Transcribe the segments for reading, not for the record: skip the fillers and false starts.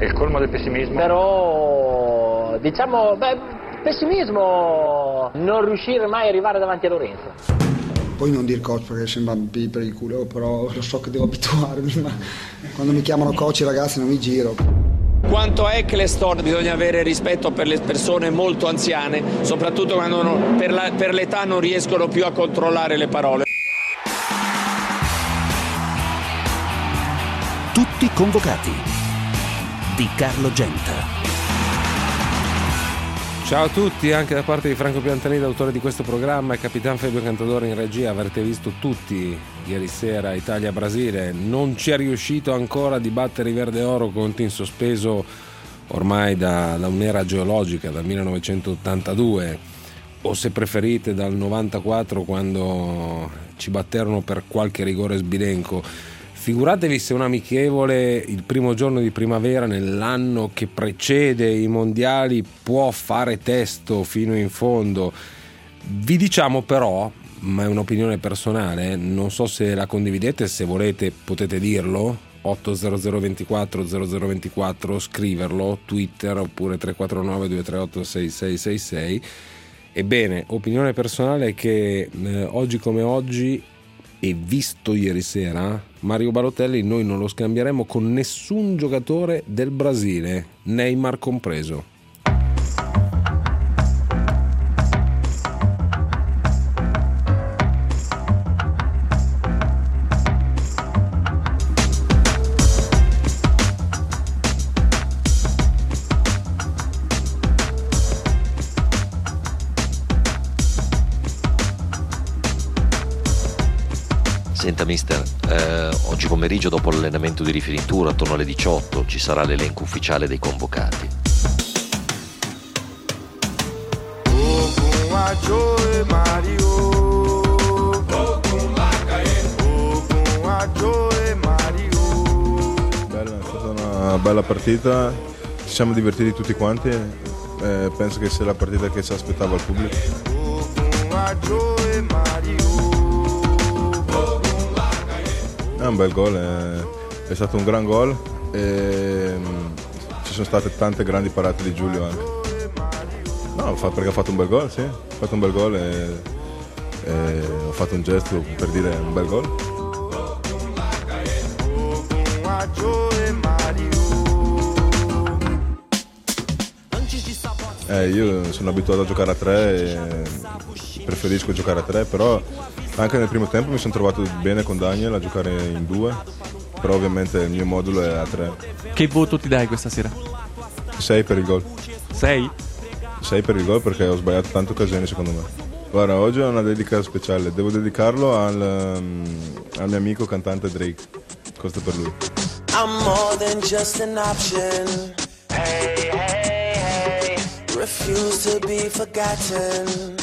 È il colmo del pessimismo. Però, diciamo, pessimismo non riuscire mai a arrivare davanti a Lorenzo. Poi non dire coach perché sembra per il culo, però lo so che devo abituarmi, ma quando mi chiamano coach i ragazzi non mi giro. Quanto a Eccleston bisogna avere rispetto per le persone molto anziane, soprattutto quando per l'età non riescono più a controllare le parole. Tutti convocati di Carlo Genta. Ciao a tutti, anche da parte di Franco Piantanida, autore di questo programma, e Capitan Fabio Cantadore in regia. Avrete visto tutti ieri sera Italia-Brasile. Non ci è riuscito ancora di battere i Verde Oro, conti in sospeso ormai da un'era geologica, dal 1982, o se preferite dal 94, quando ci batterono per qualche rigore sbilenco. Figuratevi se un amichevole il primo giorno di primavera nell'anno che precede i mondiali può fare testo fino in fondo. Vi diciamo però, ma è un'opinione personale, non so se la condividete, se volete potete dirlo, 800 24 0024, scriverlo, Twitter, oppure 349 238 6666. Ebbene, opinione personale è che oggi come oggi, e visto ieri sera, Mario Balotelli noi non lo scambieremo con nessun giocatore del Brasile, Neymar compreso. Senta mister, oggi pomeriggio dopo l'allenamento di rifinitura attorno alle 18 ci sarà l'elenco ufficiale dei convocati. Bella, è stata una bella partita, ci siamo divertiti tutti quanti, penso che sia la partita che si aspettava il pubblico. È un bel gol, è stato un gran gol e ci sono state tante grandi parate di Giulio anche. No, perché ha fatto un bel gol, sì, ha fatto un bel gol e ho fatto un gesto per dire un bel gol. Io sono abituato a giocare a 3 e preferisco giocare a 3, però anche nel primo tempo mi sono trovato bene con Daniel a giocare in 2, però ovviamente il mio modulo è a 3. Che voto ti dai questa sera? 6 per il gol. 6? 6 per il gol perché ho sbagliato tante occasioni secondo me. Guarda, oggi è una dedica speciale, devo dedicarlo al mio amico cantante Drake. Questo è per lui. I'm more than just an option. Hey, hey, hey. Refuse to be forgotten.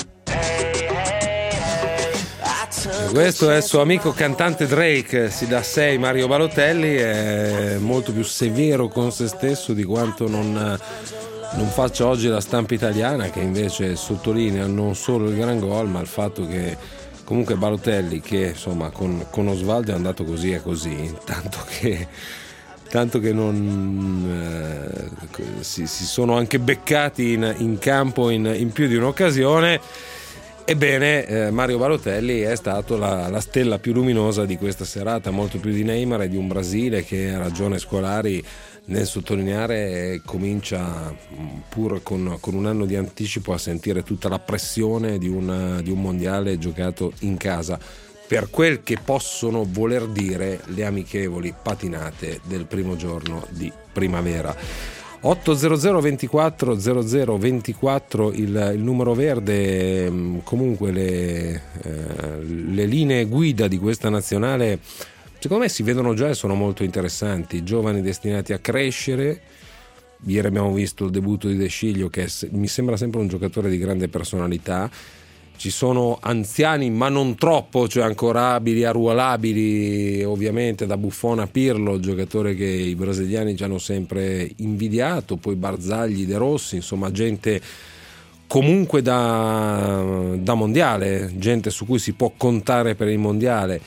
Questo è il suo amico cantante Drake, si dà 6. Mario Balotelli è molto più severo con se stesso di quanto non faccia oggi la stampa italiana, che invece sottolinea non solo il gran gol ma il fatto che comunque Balotelli, che insomma con Osvaldo è andato così e così, tanto che non si sono anche beccati in campo in più di un'occasione. Ebbene, Mario Balotelli è stato la stella più luminosa di questa serata, molto più di Neymar e di un Brasile che, ha ragione Scolari nel sottolineare, comincia pur con un anno di anticipo a sentire tutta la pressione di un mondiale giocato in casa, per quel che possono voler dire le amichevoli patinate del primo giorno di primavera. 800 24 0024 il numero verde. Comunque le linee guida di questa nazionale secondo me si vedono già e sono molto interessanti. Giovani destinati a crescere. Ieri abbiamo visto il debutto di De Sciglio, che mi sembra sempre un giocatore di grande personalità. Ci sono anziani ma non troppo, cioè ancora abili, arruolabili, ovviamente da Buffon a Pirlo, giocatore che i brasiliani ci hanno sempre invidiato, poi Barzagli, De Rossi, insomma gente comunque da mondiale, gente su cui si può contare per il mondiale.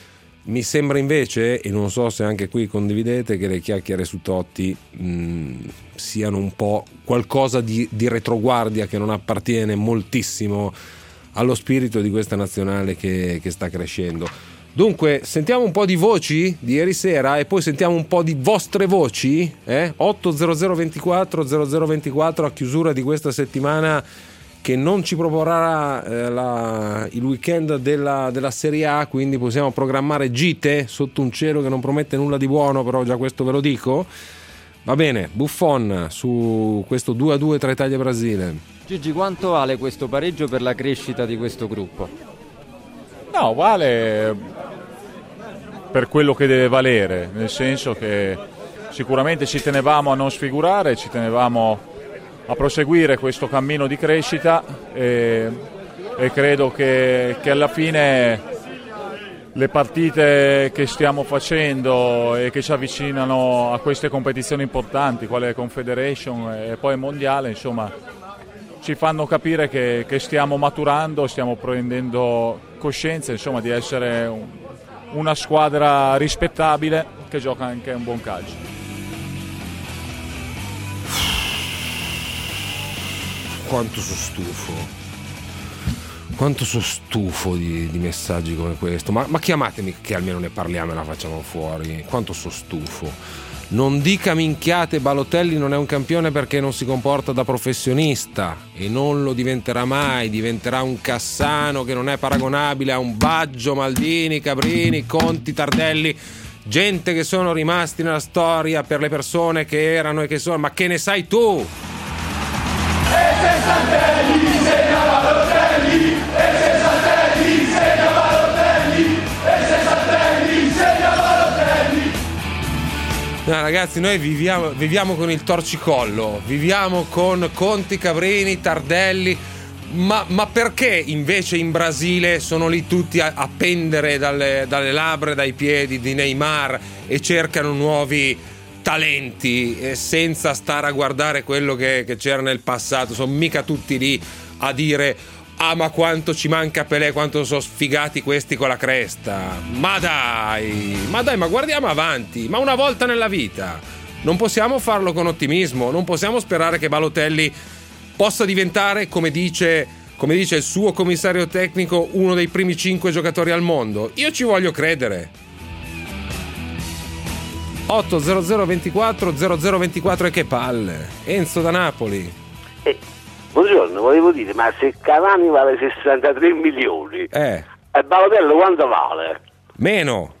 Mi sembra invece, e non so se anche qui condividete, che le chiacchiere su Totti siano un po' qualcosa di retroguardia che non appartiene moltissimo allo spirito di questa nazionale che sta crescendo. Dunque, sentiamo un po' di voci di ieri sera e poi sentiamo un po' di vostre voci, 80024 0024 a chiusura di questa settimana che non ci proporrà il weekend della Serie A, quindi possiamo programmare gite sotto un cielo che non promette nulla di buono, però già questo ve lo dico. Va bene, Buffon su questo 2-2 tra Italia e Brasile. Gigi, quanto vale questo pareggio per la crescita di questo gruppo? No, vale per quello che deve valere, nel senso che sicuramente ci tenevamo a non sfigurare, ci tenevamo a proseguire questo cammino di crescita e credo che alla fine le partite che stiamo facendo e che ci avvicinano a queste competizioni importanti, quale Confederation e poi Mondiale, insomma, ci fanno capire che stiamo maturando, stiamo prendendo coscienza, insomma, di essere una squadra rispettabile che gioca anche un buon calcio. Quanto sono stufo di messaggi come questo, ma chiamatemi che almeno ne parliamo e la facciamo fuori. Quanto sono stufo. Non dica minchiate, Balotelli non è un campione perché non si comporta da professionista e non lo diventerà mai, diventerà un Cassano che non è paragonabile a un Baggio, Maldini, Cabrini, Conti, Tardelli, gente che sono rimasti nella storia per le persone che erano e che sono, ma che ne sai tu? No, ragazzi, noi viviamo con il torcicollo, viviamo con Conti, Cabrini, Tardelli, ma perché invece in Brasile sono lì tutti a pendere dalle labbra, dai piedi di Neymar e cercano nuovi talenti senza stare a guardare quello che c'era nel passato? Sono mica tutti lì a dire ma quanto ci manca Pelé, quanto sono sfigati questi con la cresta. Ma dai, ma guardiamo avanti, ma una volta nella vita non possiamo farlo con ottimismo, non possiamo sperare che Balotelli possa diventare, come dice il suo commissario tecnico, uno dei primi 5 giocatori al mondo. Io ci voglio credere. 80024 0024 e che palle. Enzo da Napoli. Buongiorno, volevo dire, ma se Cavani vale 63 milioni e Balotelli quanto vale? Meno.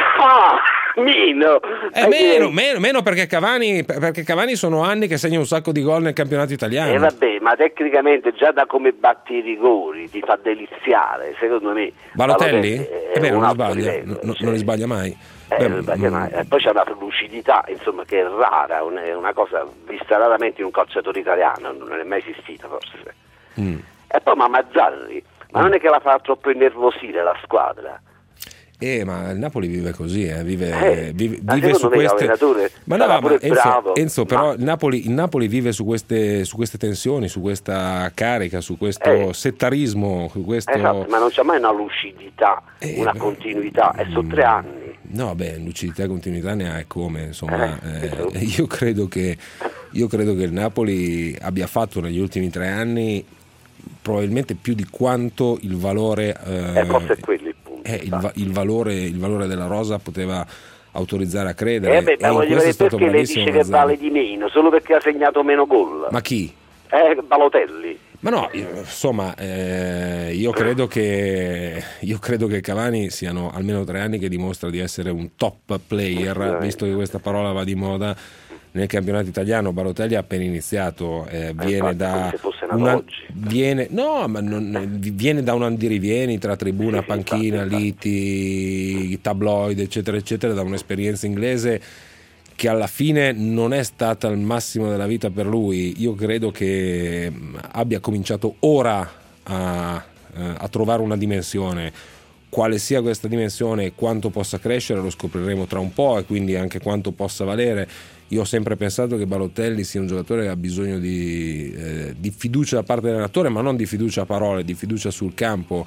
Meno perché Cavani sono anni che segna un sacco di gol nel campionato italiano. Vabbè, ma tecnicamente già da come batti i rigori ti fa deliziare, secondo me. Balotelli? Non sbaglia, non li sbaglia mai. Poi c'è una lucidità, insomma, che è rara, è una cosa vista raramente in un calciatore italiano, non è mai esistita forse. E poi Mazzarri, ma non è che la fa troppo innervosire la squadra? Ma il Napoli vive così, vive su queste. Ma Enzo, però il Napoli vive su queste tensioni, su questa carica, su questo settarismo, su questo. Esatto, ma non c'è mai una lucidità, una continuità, e sono 3 anni. No, lucidità e continuità ne ha, e come, insomma. Io credo che il Napoli abbia fatto negli ultimi 3 anni probabilmente più di quanto il valore. Forse è quello il punto. Il valore della rosa poteva autorizzare a credere. Ma voglio vedere perché lei dice che vale di meno, solo perché ha segnato meno gol. Ma chi? Balotelli. Ma no, insomma, io credo che Cavani siano almeno 3 anni che dimostra di essere un top player, visto che questa parola va di moda nel campionato italiano. Balotelli ha appena iniziato, viene da viene da un andirivieni tra tribuna, panchina, liti, tabloid, eccetera eccetera, da un'esperienza inglese che alla fine non è stata il massimo della vita per lui. Io credo che abbia cominciato ora a trovare una dimensione. Quale sia questa dimensione e quanto possa crescere lo scopriremo tra un po', e quindi anche quanto possa valere. Io ho sempre pensato che Balotelli sia un giocatore che ha bisogno di fiducia da parte dell'allenatore, ma non di fiducia a parole, di fiducia sul campo,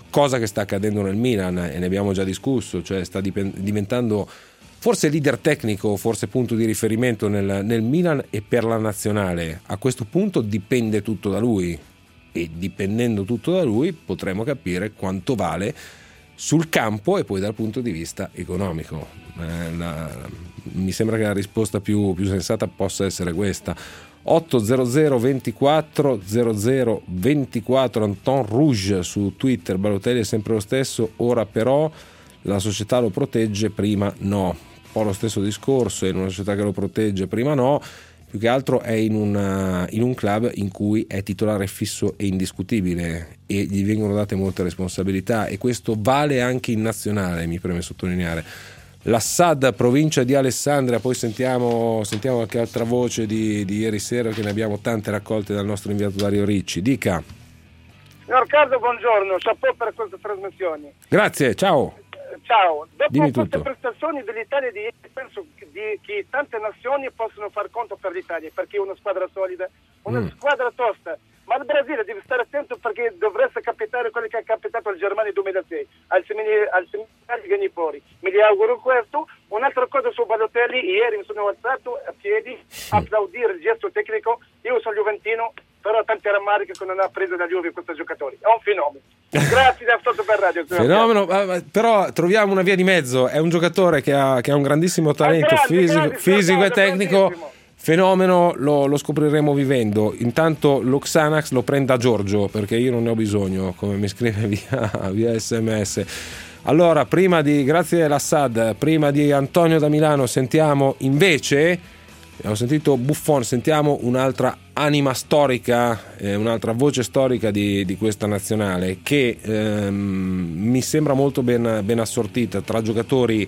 cosa che sta accadendo nel Milan, e ne abbiamo già discusso, cioè sta diventando forse leader tecnico, forse punto di riferimento nel Milan e per la nazionale. A questo punto dipende tutto da lui, e dipendendo tutto da lui potremo capire quanto vale sul campo e poi dal punto di vista economico. Mi sembra che la risposta più sensata possa essere questa. 800 24 00 24. Anton Rouge su Twitter: Balotelli è sempre lo stesso, ora però la società lo protegge, prima no. Un po' lo stesso discorso, è in una società che lo protegge, prima no. Più che altro è in un club in cui è titolare fisso e indiscutibile e gli vengono date molte responsabilità, e questo vale anche in nazionale, mi preme sottolineare. L'Assad, provincia di Alessandria. Poi sentiamo qualche altra voce di ieri sera, che ne abbiamo tante raccolte dal nostro inviato Dario Ricci. Dica. Signor Carlo, buongiorno, chapeau per queste trasmissioni. Grazie, ciao. Ciao, dopo Dimmi queste tutto. prestazioni dell'Italia di ieri, penso che tante nazioni possono far conto per l'Italia, perché è una squadra solida, una squadra tosta. Ma il Brasile deve stare attento, perché dovreste capitare quello che è capitato al Germania 2006, al seminario Ganipori. Me li auguro questo. Un'altra cosa su Balotelli: ieri mi sono alzato a piedi a applaudire il gesto tecnico. Io sono juventino, però ho tanti rammarichi che non ha preso da Juve questo giocatore. È un fenomeno. Grazie da Sotto per Radio. Fenomeno, però troviamo una via di mezzo. È un giocatore che ha un grandissimo talento fisico e tecnico. Fenomeno, lo scopriremo vivendo. Intanto lo Xanax lo prenda Giorgio, perché io non ne ho bisogno, come mi scrive via SMS. Allora, grazie all'Assad, prima di Antonio da Milano sentiamo invece, abbiamo sentito Buffon, sentiamo un'altra anima storica, un'altra voce storica di questa nazionale, che mi sembra molto ben assortita tra giocatori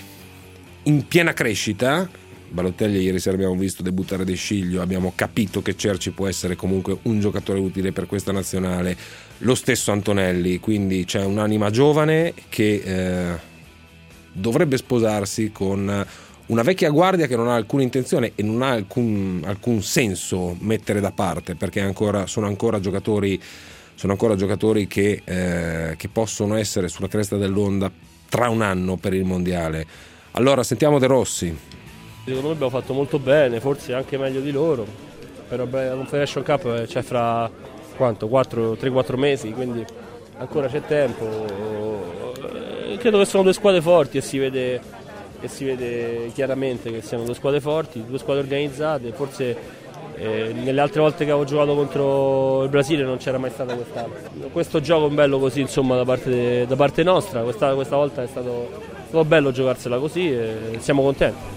in piena crescita. Balotelli ieri sera abbiamo visto debuttare De Sciglio, abbiamo capito che Cerci può essere comunque un giocatore utile per questa nazionale, lo stesso Antonelli, quindi c'è un'anima giovane che dovrebbe sposarsi con una vecchia guardia che non ha alcuna intenzione e non ha alcun senso mettere da parte, perché sono ancora giocatori che possono essere sulla cresta dell'onda tra un anno per il mondiale. Allora sentiamo De Rossi. Secondo me abbiamo fatto molto bene, forse anche meglio di loro, però la Confederation Cup c'è fra 3-4 mesi, quindi ancora c'è tempo. Credo che sono due squadre forti e si vede chiaramente che siano due squadre forti, due squadre organizzate. Forse nelle altre volte che avevo giocato contro il Brasile non c'era mai stata questo gioco bello così, insomma, da parte nostra. Questa volta è stato bello giocarsela così e siamo contenti.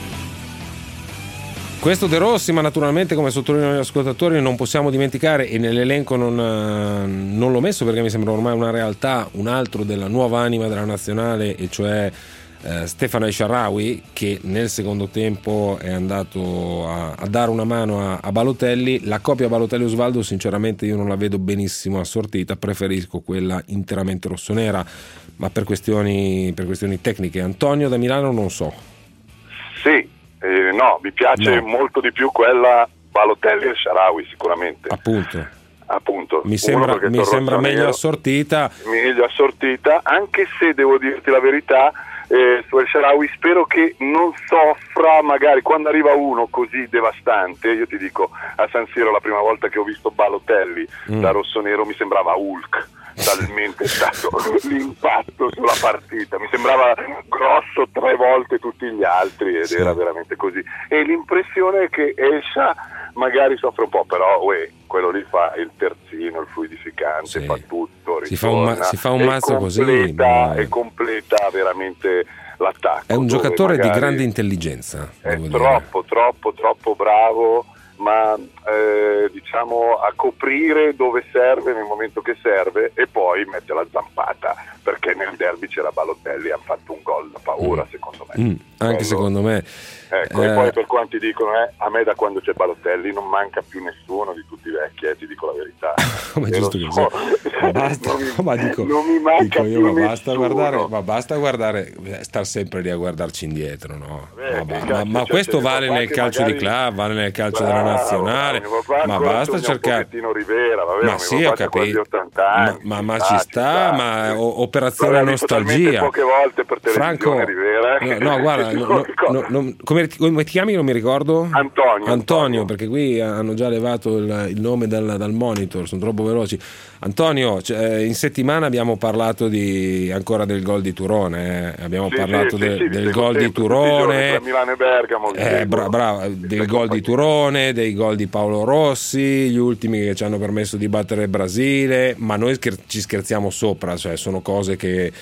Questo De Rossi, ma naturalmente, come sottolineano gli ascoltatori, non possiamo dimenticare, e nell'elenco non l'ho messo perché mi sembra ormai una realtà, un altro della nuova anima della nazionale, e cioè Stefano El Shaarawy, che nel secondo tempo è andato a dare una mano a Balotelli. La coppia Balotelli-Osvaldo sinceramente io non la vedo benissimo assortita, preferisco quella interamente rossonera, ma per questioni tecniche. Antonio da Milano non so. Sì. No, mi piace molto di più quella Balotelli e Shaarawy, sicuramente. Appunto. Mi sembra meglio assortita. Meglio assortita, anche se devo dirti la verità, su El Shaarawy spero che non soffra magari quando arriva uno così devastante. Io ti dico, a San Siro la prima volta che ho visto Balotelli da rossonero mi sembrava Hulk. Talmente è stato l'impatto sulla partita, mi sembrava grosso 3 volte tutti gli altri ed era veramente così, e l'impressione è che Escia magari soffre un po', però quello lì fa il terzino, il fluidificante, fa tutto, ritorna, si fa un mazzo così e completa veramente l'attacco. È un giocatore di grande intelligenza, è troppo bravo, ma diciamo a coprire dove serve nel momento che serve, e poi mette la zampata, perché nel derby c'era Balotelli, ha fatto un gol da paura secondo me. Anche secondo me. Ecco, e poi per quanti dicono a me da quando c'è Balotelli non manca più nessuno di tutti i vecchi, ti dico la verità. Come giusto che sia. Non mi manca più nessuno. Basta guardare, star sempre lì a guardarci indietro, no? Ma questo vale nel calcio di club, vale nel calcio della nazionale, ma basta cercare. Rivera, vabbè, ma sì, ho capito. 80 anni, ma ci sta, ma operazione nostalgia. Poche volte per Franco, Rivera. No, guarda, come ti chiami? Non mi ricordo. Antonio, perché qui hanno già levato il nome dal monitor, sono troppo veloci. Antonio, in settimana abbiamo parlato ancora del gol di Turone, abbiamo parlato del gol di Turone, Milano e Bergamo, bravo, del gol di Turone, dei gol di Paolo Rossi, gli ultimi che ci hanno permesso di battere il Brasile, ma noi ci scherziamo sopra, cioè sono cose che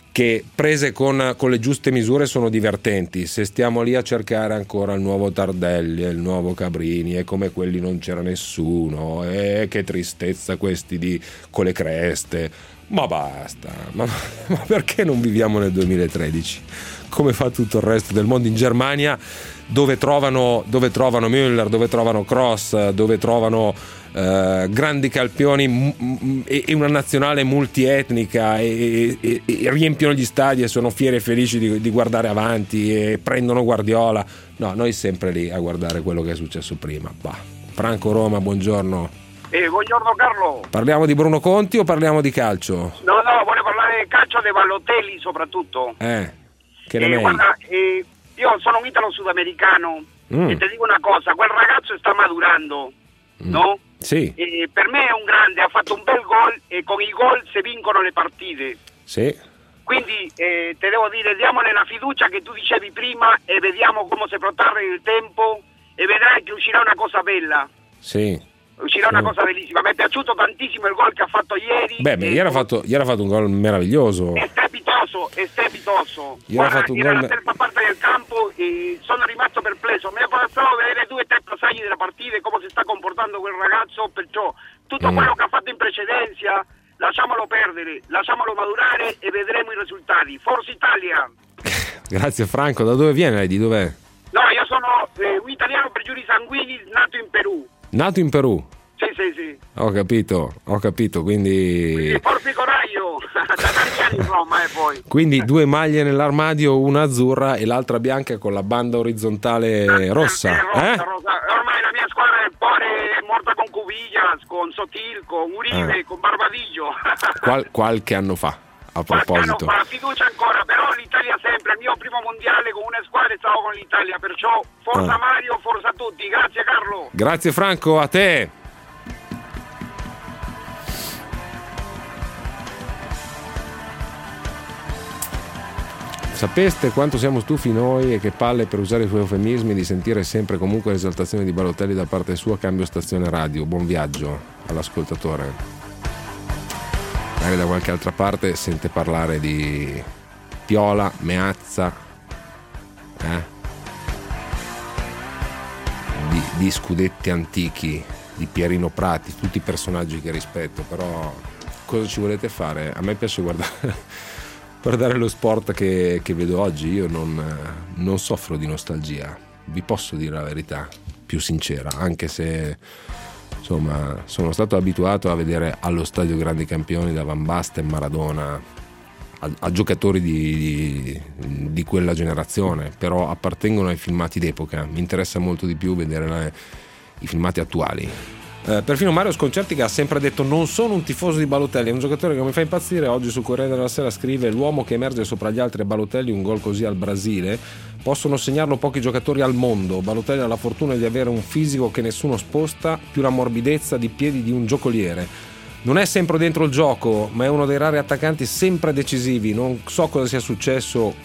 prese con le giuste misure sono divertenti. Se stiamo lì a cercare ancora il nuovo Tardelli, il nuovo Cabrini, e come quelli non c'era nessuno, e che tristezza questi con le creste, ma basta, ma perché non viviamo nel 2013 come fa tutto il resto del mondo? In Germania dove trovano Müller, dove trovano Kroos, dove trovano grandi campioni e una nazionale multietnica e riempiono gli stadi e sono fieri e felici di guardare avanti e prendono Guardiola. No, noi sempre lì a guardare quello che è successo prima. Franco Roma, buongiorno. Buongiorno Carlo. Parliamo di Bruno Conti o parliamo di calcio? No, volevo parlare di calcio, dei Balotelli soprattutto. Che ne meglio? Guarda, io sono un italo-sudamericano e ti dico una cosa, quel ragazzo sta madurando, no? Sì. Per me è un grande, ha fatto un bel gol e con i gol si vincono le partite. Sì. Quindi te devo dire, diamone la fiducia che tu dicevi prima e vediamo come si protrarre il tempo e vedrai che uscirà una cosa bella. Sì. Uscirà una cosa bellissima. Mi è piaciuto tantissimo il gol che ha fatto ieri. Ieri ha fatto un gol meraviglioso. È strepitoso. Guarda, nella terza parte del campo sono rimasto perplesso. Mi è bastato vedere 2 o 3 passaggi della partita e come si sta comportando quel ragazzo. Perciò tutto quello che ha fatto in precedenza lasciamolo perdere, lasciamolo madurare e vedremo i risultati. Forza Italia! Grazie Franco. Da dove viene? Di dov'è? No, io sono un italiano per giuri sanguigni nato in Perù. Nato in Perù? Sì. Ho capito, quindi forza coraggio, da tanti anni insomma, poi. Quindi 2 maglie nell'armadio, una azzurra e l'altra bianca con la banda orizzontale rossa. Rossa. Ormai la mia squadra è morta con Cubillas, con Sotil, con Uribe, con Barbadillo. Qualche anno fa, a proposito. La fiducia ancora, però l'Italia sempre, il mio primo mondiale con una squadra stavo con l'Italia, perciò forza Mario, forza tutti. Grazie Carlo. Grazie Franco, a te. Sapeste quanto siamo stufi noi e che palle, per usare i suoi eufemismi, di sentire sempre comunque l'esaltazione di Balotelli da parte sua. Cambio stazione radio. Buon viaggio all'ascoltatore. Magari da qualche altra parte sente parlare di Piola, Meazza, di scudetti antichi, di Pierino Prati, tutti i personaggi che rispetto, però cosa ci volete fare? A me piace guardare lo sport che vedo oggi. Io non soffro di nostalgia, vi posso dire la verità più sincera, anche se insomma sono stato abituato a vedere allo stadio grandi campioni, da Van Basten, Maradona, a giocatori di quella generazione, però appartengono ai filmati d'epoca. Mi interessa molto di più vedere i filmati attuali. Perfino Mario Sconcerti, che ha sempre detto non sono un tifoso di Balotelli, è un giocatore che mi fa impazzire. Oggi sul Corriere della Sera scrive: l'uomo che emerge sopra gli altri è Balotelli, un gol così al Brasile possono segnarlo pochi giocatori al mondo. Balotelli ha la fortuna di avere un fisico che nessuno sposta, più la morbidezza di piedi di un giocoliere. Non è sempre dentro il gioco, ma è uno dei rari attaccanti sempre decisivi. Non so cosa sia successo,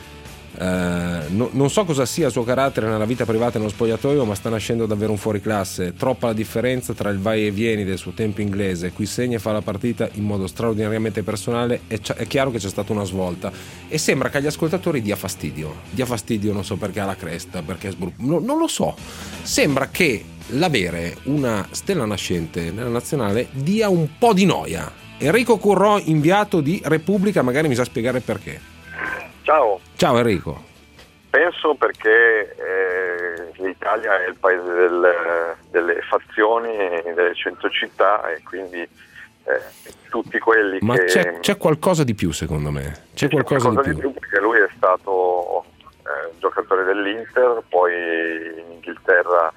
non so cosa sia il suo carattere nella vita privata e nello spogliatoio, ma sta nascendo davvero un fuoriclasse. Troppa la differenza tra il vai e vieni del suo tempo inglese. Qui segna e fa la partita in modo straordinariamente personale. È chiaro che c'è stata una svolta e sembra che agli ascoltatori dia fastidio, non so perché, alla cresta, perché non lo so. Sembra che l'avere una stella nascente nella nazionale dia un po' di noia. Enrico Currò, inviato di Repubblica, magari mi sa spiegare perché. Ciao Enrico. Penso perché l'Italia è il paese delle fazioni, delle 100 città, e quindi tutti quelli ma che... c'è qualcosa di più, secondo me. C'è qualcosa di più, perché lui è stato giocatore dell'Inter, poi in Inghilterra ha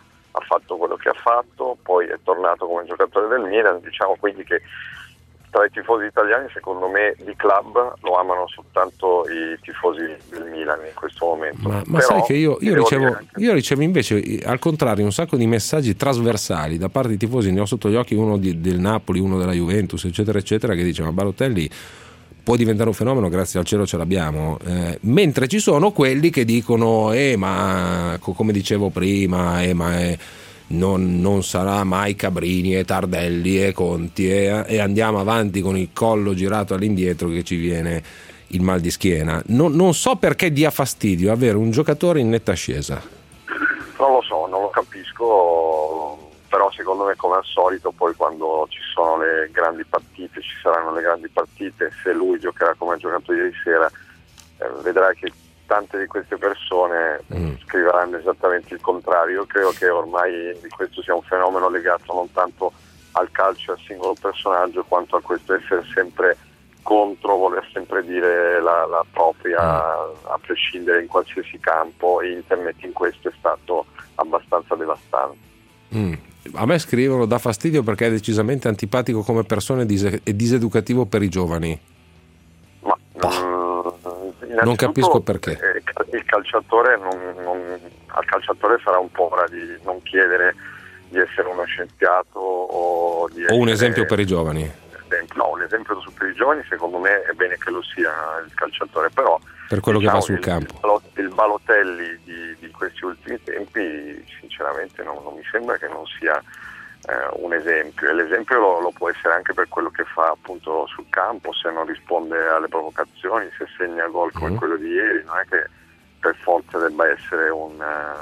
fatto quello che ha fatto, poi è tornato come giocatore del Milan. Diciamo quindi che tra i tifosi italiani, secondo me, di club lo amano soltanto i tifosi del Milan in questo momento. Ma però, sai che io ricevo invece, al contrario, un sacco di messaggi trasversali da parte di tifosi. Ne ho sotto gli occhi uno del Napoli, uno della Juventus, eccetera eccetera, che dice: ma Balotelli può diventare un fenomeno, grazie al cielo ce l'abbiamo, mentre ci sono quelli che dicono ma come dicevo prima, non sarà mai Cabrini e Tardelli e Conti e andiamo avanti con il collo girato all'indietro che ci viene il mal di schiena. Non so perché dia fastidio avere un giocatore in netta ascesa. Non lo so, non lo capisco, però secondo me, come al solito, poi quando ci sono le grandi partite, ci saranno le grandi partite, se lui giocherà come ha giocato ieri sera, vedrai che tante di queste persone scriveranno esattamente il contrario. Io credo che ormai di questo sia un fenomeno legato non tanto al calcio e al singolo personaggio, quanto a questo essere sempre contro, voler sempre dire la propria, a prescindere in qualsiasi campo, e internet in questo è stato abbastanza devastante. A me scrivono: dà fastidio perché è decisamente antipatico come persona e diseducativo per i giovani. Ma non capisco perché. Il calciatore al calciatore sarà un po' ora di non chiedere di essere uno scienziato o di essere un esempio per i giovani. No, un esempio per i giovani secondo me è bene che lo sia il calciatore, però per quello che fa sul campo. Il Balotelli di questi ultimi tempi sinceramente non mi sembra che non sia un esempio, e l'esempio lo può essere anche per quello che fa appunto sul campo, se non risponde alle provocazioni, se segna gol come quello di ieri. Non è che per forza debba essere un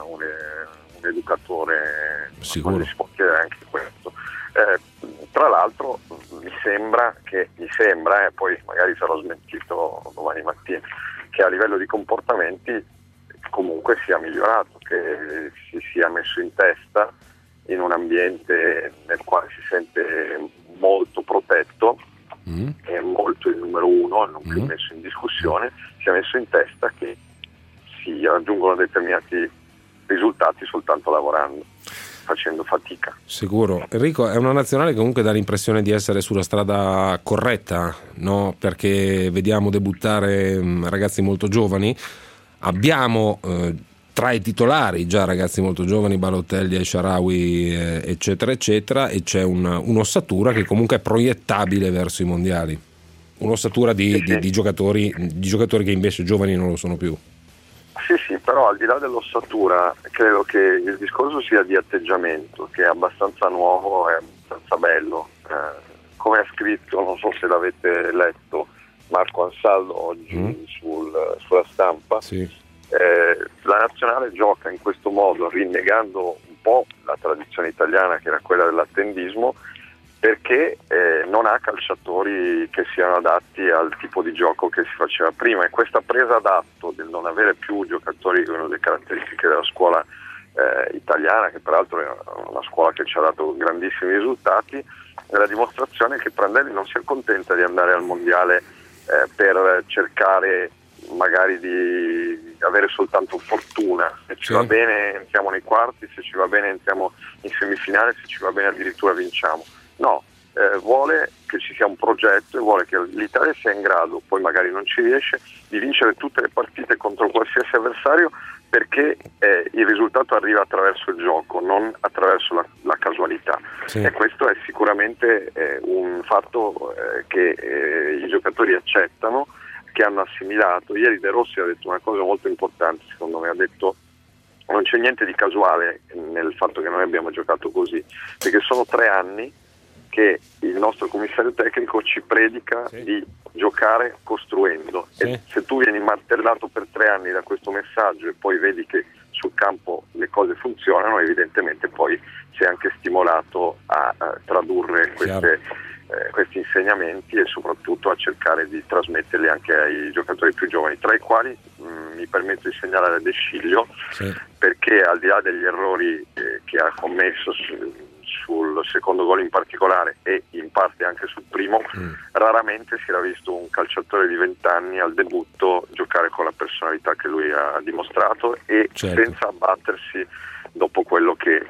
educatore, sicuro. Si può chiedere anche questo. Tra l'altro mi sembra, poi magari sarò smentito domani mattina, che a livello di comportamenti comunque sia migliorato, che si sia messo in testa in un ambiente nel quale si sente molto protetto, è molto il numero uno, non più messo in discussione, si è messo in testa che si raggiungono determinati risultati soltanto lavorando, facendo fatica. Sicuro. Enrico, è una nazionale che comunque dà l'impressione di essere sulla strada corretta, no? Perché vediamo debuttare ragazzi molto giovani, abbiamo tra i titolari già ragazzi molto giovani, Balotelli, El Shaarawy, eccetera eccetera, e c'è un'ossatura che comunque è proiettabile verso i mondiali, un'ossatura di giocatori che invece giovani non lo sono più. Sì, però al di là dell'ossatura credo che il discorso sia di atteggiamento, che è abbastanza nuovo e abbastanza bello. Come ha scritto, non so se l'avete letto, Marco Ansaldo oggi sulla Stampa, la nazionale gioca in questo modo, rinnegando un po' la tradizione italiana che era quella dell'attendismo, perché non ha calciatori che siano adatti al tipo di gioco che si faceva prima, e questa presa d'atto del non avere più giocatori con le caratteristiche della scuola italiana, che peraltro è una scuola che ci ha dato grandissimi risultati, è la dimostrazione che Prandelli non si accontenta di andare al mondiale per cercare magari di avere soltanto fortuna. Se ci va bene entriamo nei quarti, se ci va bene entriamo in semifinale, se ci va bene addirittura vinciamo. No, vuole che ci sia un progetto e vuole che l'Italia sia in grado, poi magari non ci riesce, di vincere tutte le partite contro qualsiasi avversario, perché il risultato arriva attraverso il gioco, non attraverso la casualità. E questo è sicuramente un fatto che i giocatori accettano, che hanno assimilato. Ieri De Rossi ha detto una cosa molto importante, secondo me, ha detto: non c'è niente di casuale nel fatto che noi abbiamo giocato così, perché sono 3 anni che il nostro commissario tecnico ci predica di giocare costruendo, e se tu vieni martellato per 3 anni da questo messaggio e poi vedi che sul campo le cose funzionano, evidentemente poi sei anche stimolato a tradurre questi insegnamenti e soprattutto a cercare di trasmetterli anche ai giocatori più giovani, tra i quali mi permetto di segnalare De Sciglio, perché al di là degli errori che ha commesso sul secondo gol in particolare e in parte anche sul primo, raramente si era visto un calciatore di 20 anni al debutto giocare con la personalità che lui ha dimostrato e senza abbattersi dopo quello che in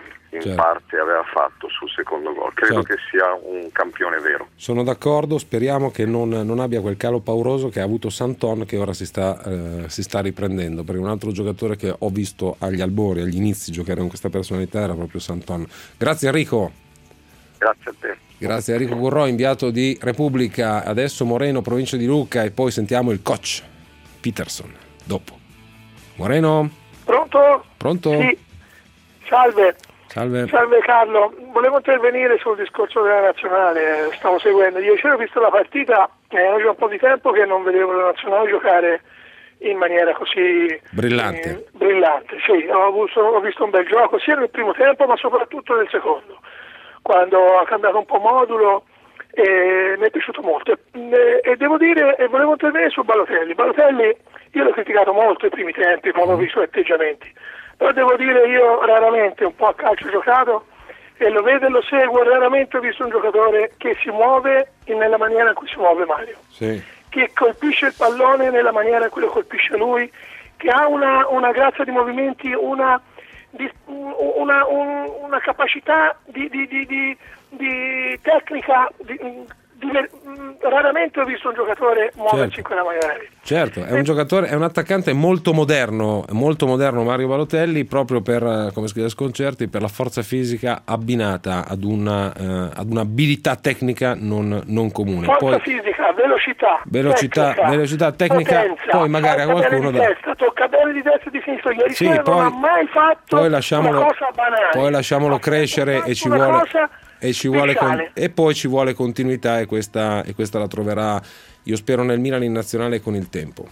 Certo. parte aveva fatto sul secondo gol. Credo Certo. che sia un campione vero. Sono d'accordo, speriamo che non abbia quel calo pauroso che ha avuto Santon, che ora si sta riprendendo, perché un altro giocatore che ho visto agli albori, agli inizi giocare con questa personalità era proprio Santon. Grazie Enrico. Grazie a te. Grazie a Enrico Currò, inviato di Repubblica. Adesso Moreno, provincia di Lucca, e poi sentiamo il coach Peterson dopo. Moreno? Pronto? Pronto? Sì. Salve. Salve. Salve Carlo, volevo intervenire sul discorso della nazionale, stavo seguendo. Ieri sera ho visto la partita e oggi un po' di tempo che non vedevo la nazionale giocare in maniera così brillante. Brillante, sì, ho visto un bel gioco sia nel primo tempo ma soprattutto nel secondo, quando ha cambiato un po' modulo, e mi è piaciuto molto. E devo dire, e volevo intervenire su Balotelli. Balotelli io l'ho criticato molto i primi tempi quando ho visto i suoi atteggiamenti, però devo dire, io raramente un po' a calcio giocato e lo vedo e lo seguo, raramente ho visto un giocatore che si muove nella maniera in cui si muove Mario, sì, che colpisce il pallone nella maniera in cui lo colpisce lui, che ha una grazia di movimenti, una capacità di tecnica, raramente ho visto un giocatore muoversi in quella maniera. Certo, è un giocatore, è un attaccante molto moderno Mario Balotelli, proprio per, come scrive Sconcerti, per la forza fisica abbinata ad un'abilità tecnica non comune. Forza fisica, velocità, tecnica, potenza, poi magari a qualcuno tocca bene di destra e di sinistra. Ieri sì, sera poi, non ha mai fatto una cosa banale. Poi lasciamolo crescere e ci vuole e poi ci vuole continuità, e questa la troverà, io spero, nel Milan in nazionale con il tempo.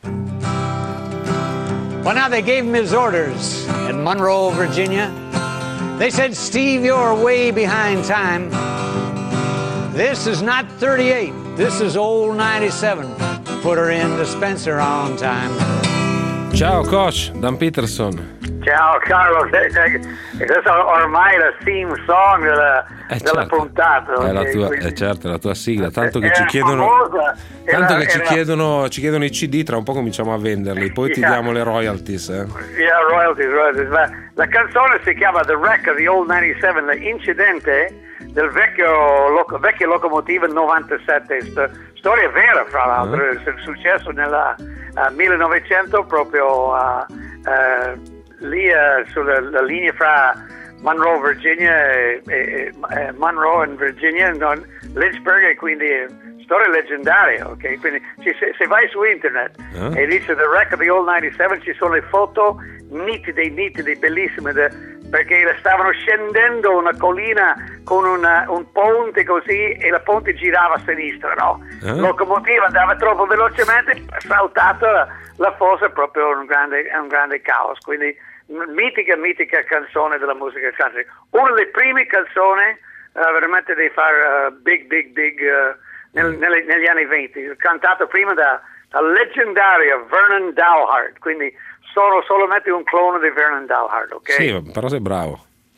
Well, now they gave him his orders in Monroe, Virginia. They said, Steve, you're way behind time. This is not 38. This is old 97. Put her in the Spencer on time. Ciao coach, Dan Peterson. Ciao Carlo, questo ormai è la theme song della puntata. È la tua, certo, è la tua sigla, tanto che ci chiedono ci chiedono i CD, tra un po' cominciamo a venderli, poi ti diamo le royalties. Yeah, royalties. Ma la canzone si chiama The Wreck of the Old 97, l'incidente del vecchio locomotiva 97, storia vera fra l'altro, è successo nel 1900 proprio lì sulla linea fra Monroe, Virginia e Monroe in Virginia, Lynchburg, e quindi storia leggendaria, ok? Quindi se vai su internet e dice The Wreck of the Old 97, ci sono le foto nitide, bellissime, perché stavano scendendo una collina con un ponte così, e la ponte girava a sinistra, no? La locomotiva andava troppo velocemente, saltata la fossa, proprio un grande caos. Quindi mitica canzone della musica country, una delle prime canzoni veramente di fare big negli anni 20, cantato prima da leggendario Vernon Dalhart, quindi sono solamente un clone di Vernon Dalhart, ok? Sì, però sei bravo.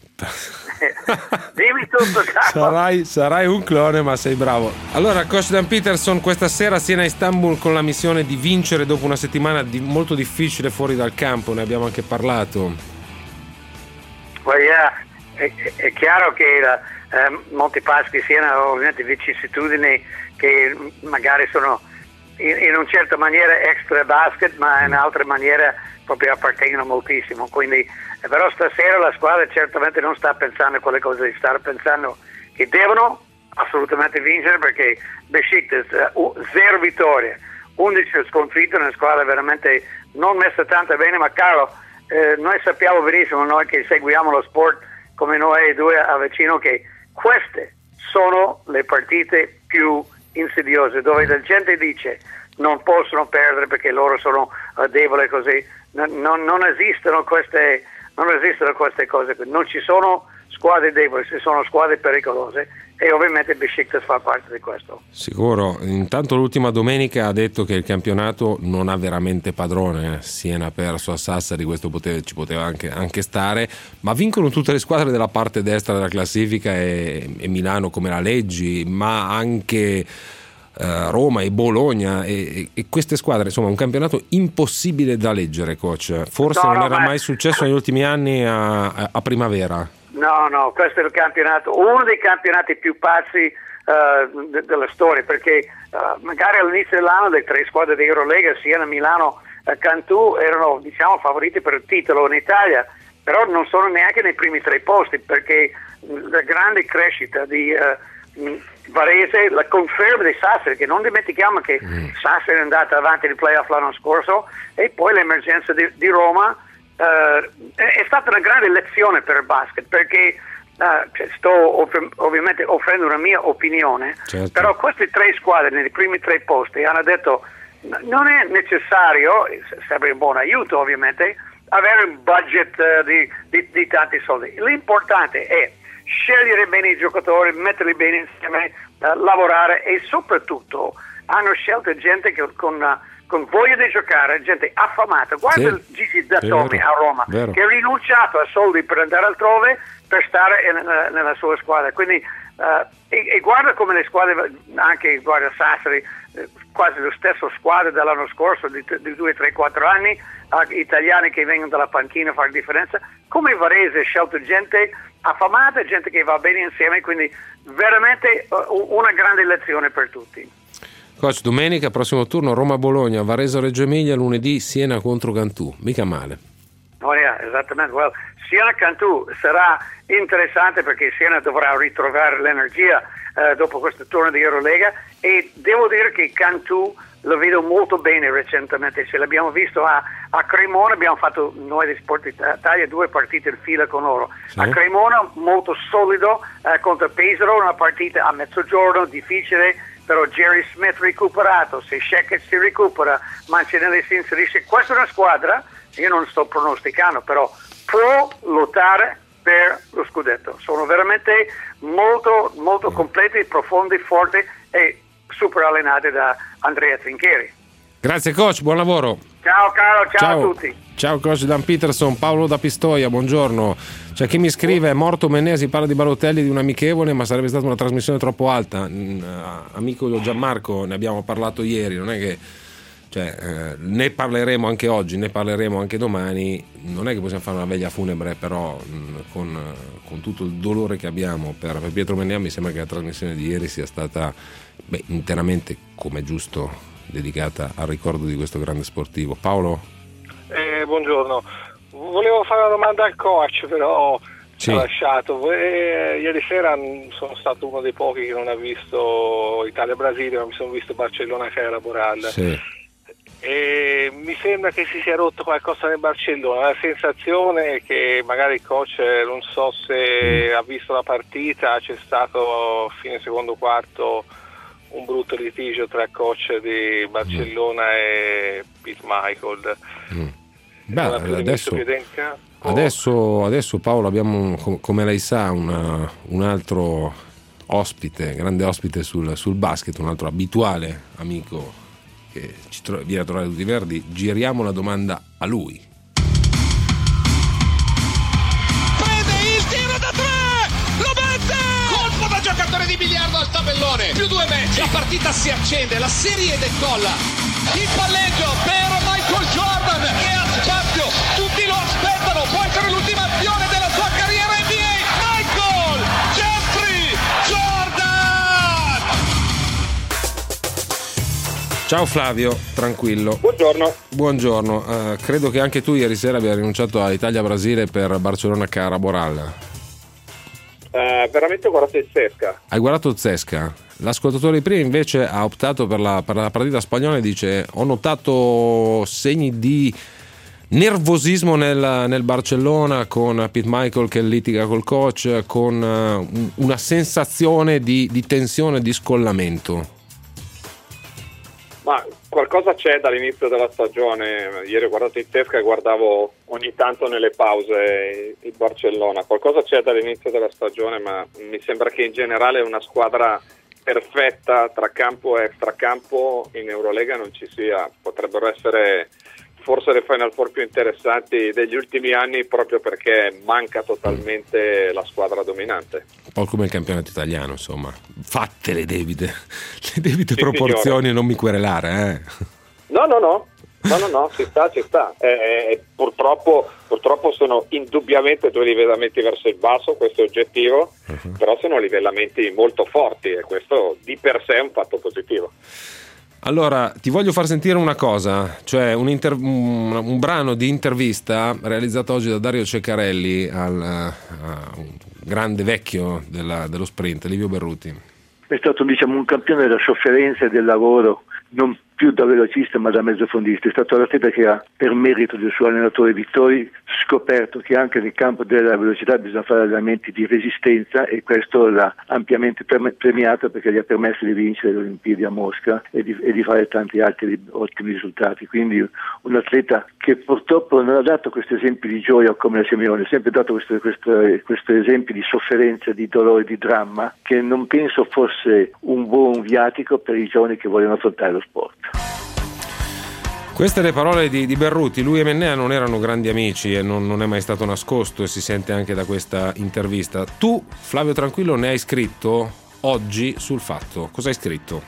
Dimmi tutto, sarai un clone, ma sei bravo. Allora, coach Dan Peterson, questa sera Siena-Istanbul con la missione di vincere dopo una settimana molto difficile fuori dal campo, ne abbiamo anche parlato. Well, yeah, è chiaro che Montepaschi siano ovviamente vicissitudini che magari sono in una certa maniera extra basket, ma in altre maniere proprio appartengono moltissimo, quindi però stasera la squadra certamente non sta pensando a quelle cose, sta pensando che devono assolutamente vincere, perché Besiktas 0 vittorie, 11 sconfitte, una squadra veramente non messa tanto bene, ma Carlo, noi sappiamo benissimo, noi che seguiamo lo sport come noi due a vicino, che queste sono le partite più insidiose, dove la gente dice non possono perdere perché loro sono deboli, così non esistono queste cose, non ci sono squadre deboli, ci sono squadre pericolose, e ovviamente Besiktas fa parte di questo. Sicuro. Intanto l'ultima domenica ha detto che il campionato non ha veramente padrone. Siena ha perso a Sassari, questo ci poteva anche stare, ma vincono tutte le squadre della parte destra della classifica, e Milano come la leggi, ma anche Roma e Bologna, e queste squadre, insomma, un campionato impossibile da leggere, coach. Forse non era mai successo negli ultimi anni a primavera. No, questo è il campionato, uno dei campionati più pazzi della storia, perché magari all'inizio dell'anno le 3 squadre di Eurolega, Siena, Milano, Cantù, erano favoriti per il titolo in Italia, però non sono neanche nei primi 3 posti, perché la grande crescita di Varese, la conferma di Sassari, che non dimentichiamo che Sassari è andata avanti nel playoff l'anno scorso, e poi l'emergenza di Roma, è stata una grande lezione per il basket, perché sto ovviamente offrendo una mia opinione, certo. Però queste 3 squadre nei primi 3 posti hanno detto non è necessario, sarebbe un buon aiuto ovviamente, avere un budget di tanti soldi. L'importante è scegliere bene i giocatori, metterli bene insieme, lavorare, e soprattutto hanno scelto gente con voglia di giocare, gente affamata. Guarda il Gigi Dattomi a Roma, che ha rinunciato a soldi per andare altrove per stare nella sua squadra. Quindi e guarda come le squadre, anche guarda Sassari, quasi lo stesso squadra dell'anno scorso, di 2, 3, 4 anni, italiani che vengono dalla panchina a fare differenza, come Varese ha scelto gente affamata, gente che va bene insieme, quindi veramente una grande lezione per tutti. Coach, domenica prossimo turno Roma-Bologna, Varese-Reggio Emilia, lunedì Siena contro Cantù, mica male. Oh yeah, esattamente. Well, Siena-Cantù sarà interessante, perché Siena dovrà ritrovare l'energia dopo questo turno di Eurolega, e devo dire che Cantù lo vedo molto bene recentemente. Se l'abbiamo visto a Cremona, abbiamo fatto noi di Sport Italia 2 partite in fila con loro. Sì. A Cremona molto solido contro Pesaro, una partita a mezzogiorno difficile, però Jerry Smith recuperato, se Sheket si recupera, Mancinelli si inserisce. Questa è una squadra, io non sto pronosticando, però può lottare per lo scudetto. Sono veramente molto, molto completi, profondi, forti e super allenati da Andrea Trinchieri. Grazie coach, buon lavoro. Ciao Carlo, ciao a tutti. Ciao coach Dan Peterson. Paolo da Pistoia, buongiorno. C'è chi mi scrive: è morto Menesi, parla di Balotelli, di un amichevole, ma sarebbe stata una trasmissione troppo alta. Amico Gianmarco, ne abbiamo parlato ieri, non è che ne parleremo anche oggi, ne parleremo anche domani. Non è che possiamo fare una veglia funebre, però con tutto il dolore che abbiamo per Pietro Mennea, mi sembra che la trasmissione di ieri sia stata interamente, come è giusto, dedicata al ricordo di questo grande sportivo. Paolo? Buongiorno, volevo fare una domanda al coach, però sì. Ho lasciato. Ieri sera sono stato uno dei pochi che non ha visto Italia-Brasile, ma mi sono visto Barcellona-Caraboral. Sì. E mi sembra che si sia rotto qualcosa nel Barcellona. La sensazione è che magari il coach, non so se ha visto la partita, c'è stato fine secondo quarto un brutto litigio tra il coach di Barcellona e Pete Michael. Adesso Paolo abbiamo, come lei sa, un altro ospite, grande ospite sul basket, un altro abituale amico che viene a trovare tutti i verdi. Giriamo la domanda a lui. Prende il tiro da 3, lo mette! Colpo da giocatore di biliardo al tabellone, più 2 match, la partita si accende, la serie decolla. Il palleggio per Michael Jordan, che ha spazio, tutti lo aspettano, può essere l'ultima azione della sua carriera NBA. Michael Jeffrey Jordan! Ciao Flavio, tranquillo. Buongiorno. Credo che anche tu ieri sera abbia rinunciato a Italia-Brasile per Barcellona-Caraboral. Veramente ho guardato il Zesca. Hai guardato il Zesca? L'ascoltatore di prima invece ha optato per la partita spagnola e dice: ho notato segni di nervosismo nel Barcellona, con Pete Michael che litiga col coach, con una sensazione di tensione, di scollamento. Ma qualcosa c'è dall'inizio della stagione. Ieri ho guardato il Zesca e guardavo ogni tanto nelle pause il Barcellona. Qualcosa c'è dall'inizio della stagione, ma mi sembra che in generale una squadra perfetta tra campo e extracampo in Eurolega non ci sia. Potrebbero essere forse le Final Four più interessanti degli ultimi anni, proprio perché manca totalmente la squadra dominante. Un po' come il campionato italiano, insomma. Fatte le debite proporzioni, signore. E non mi querelare, No. No, ci sta. Purtroppo sono indubbiamente 2 livellamenti verso il basso, questo è oggettivo, però sono livellamenti molto forti e questo di per sé è un fatto positivo. Allora, ti voglio far sentire una cosa, cioè un brano di intervista realizzato oggi da Dario Ceccarelli a un grande vecchio dello sprint, Livio Berruti. È stato un campione della sofferenza e del lavoro, non più da velocista ma da mezzofondista. È stato l'atleta che ha, per merito del suo allenatore Vittori, scoperto che anche nel campo della velocità bisogna fare allenamenti di resistenza, e questo l'ha ampiamente premiato perché gli ha permesso di vincere le Olimpiadi a Mosca e di fare tanti altri ottimi risultati. Quindi un atleta che purtroppo non ha dato questi esempi di gioia come la Simeone, ha sempre dato questo esempio di sofferenza, di dolore, di dramma, che non penso fosse un buon viatico per i giovani che vogliono affrontare lo sport. Queste le parole di Berruti. Lui e Mennea non erano grandi amici e non è mai stato nascosto, e si sente anche da questa intervista. Tu, Flavio Tranquillo, ne hai scritto oggi sul Fatto. Cosa hai scritto?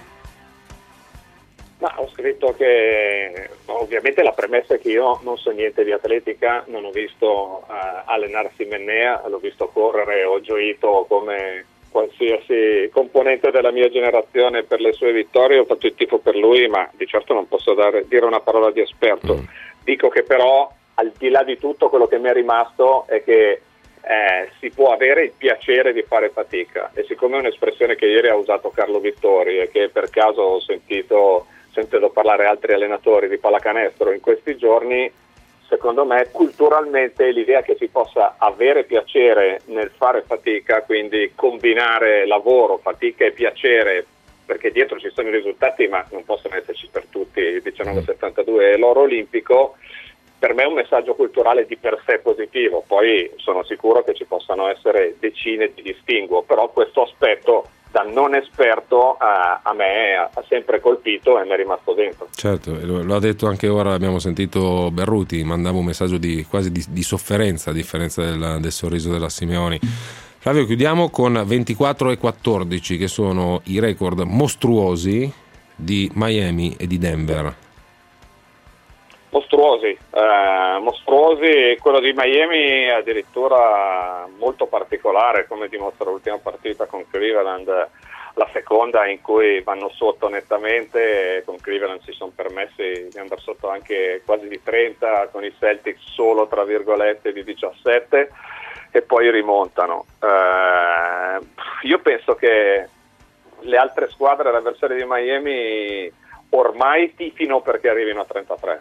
Ho scritto che ovviamente la premessa è che io non so niente di atletica, non ho visto allenarsi Mennea, l'ho visto correre, ho gioito come qualsiasi componente della mia generazione per le sue vittorie, ho fatto il tifo per lui, ma di certo non posso dire una parola di esperto. Dico che però, al di là di tutto, quello che mi è rimasto è che si può avere il piacere di fare fatica, e siccome è un'espressione che ieri ha usato Carlo Vittori e che per caso ho sentito parlare altri allenatori di pallacanestro in questi giorni, secondo me culturalmente l'idea che si possa avere piacere nel fare fatica, quindi combinare lavoro, fatica e piacere, perché dietro ci sono i risultati ma non possono esserci per tutti. Il 1972 è l'oro olimpico, per me è un messaggio culturale di per sé positivo. Poi sono sicuro che ci possano essere decine di distinguo, però questo aspetto da non esperto a me ha sempre colpito e mi è rimasto dentro. Certo, lo ha detto anche ora, abbiamo sentito Berruti, mandava un messaggio quasi di sofferenza, a differenza del sorriso della Simeoni. Flavio, chiudiamo con 24 e 14, che sono i record mostruosi di Miami e di Denver. Mostruosi, quello di Miami è addirittura molto particolare, come dimostra l'ultima partita con Cleveland, la seconda in cui vanno sotto nettamente. Con Cleveland si sono permessi di andare sotto anche quasi di 30, con i Celtics solo tra virgolette di 17, e poi rimontano. Io penso che le altre squadre, l'avversario di Miami, ormai tifino perché arrivino a 33.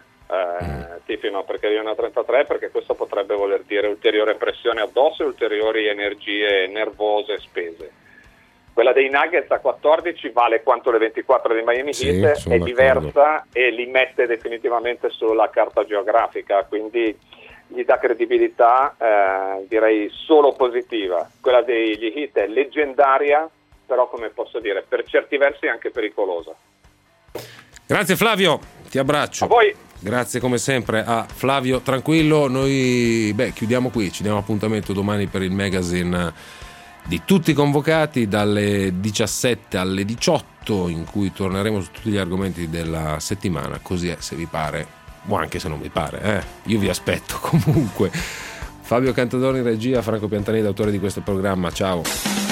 Perché questo potrebbe voler dire ulteriore pressione addosso e ulteriori energie nervose spese. Quella dei Nuggets a 14 vale quanto le 24 di Miami Heat, è diversa e li mette definitivamente sulla carta geografica, quindi gli dà credibilità, direi solo positiva. Quella degli Heat è leggendaria, però come posso dire, per certi versi anche pericolosa. Grazie Flavio, ti abbraccio. A voi. Grazie come sempre a Flavio Tranquillo. Noi chiudiamo qui, ci diamo appuntamento domani per il magazine di tutti i convocati dalle 17 alle 18, in cui torneremo su tutti gli argomenti della settimana. Così è, se vi pare, o anche se non vi pare, io vi aspetto comunque. Fabio Cantadoni in regia, Franco Piantanida, autore di questo programma. Ciao.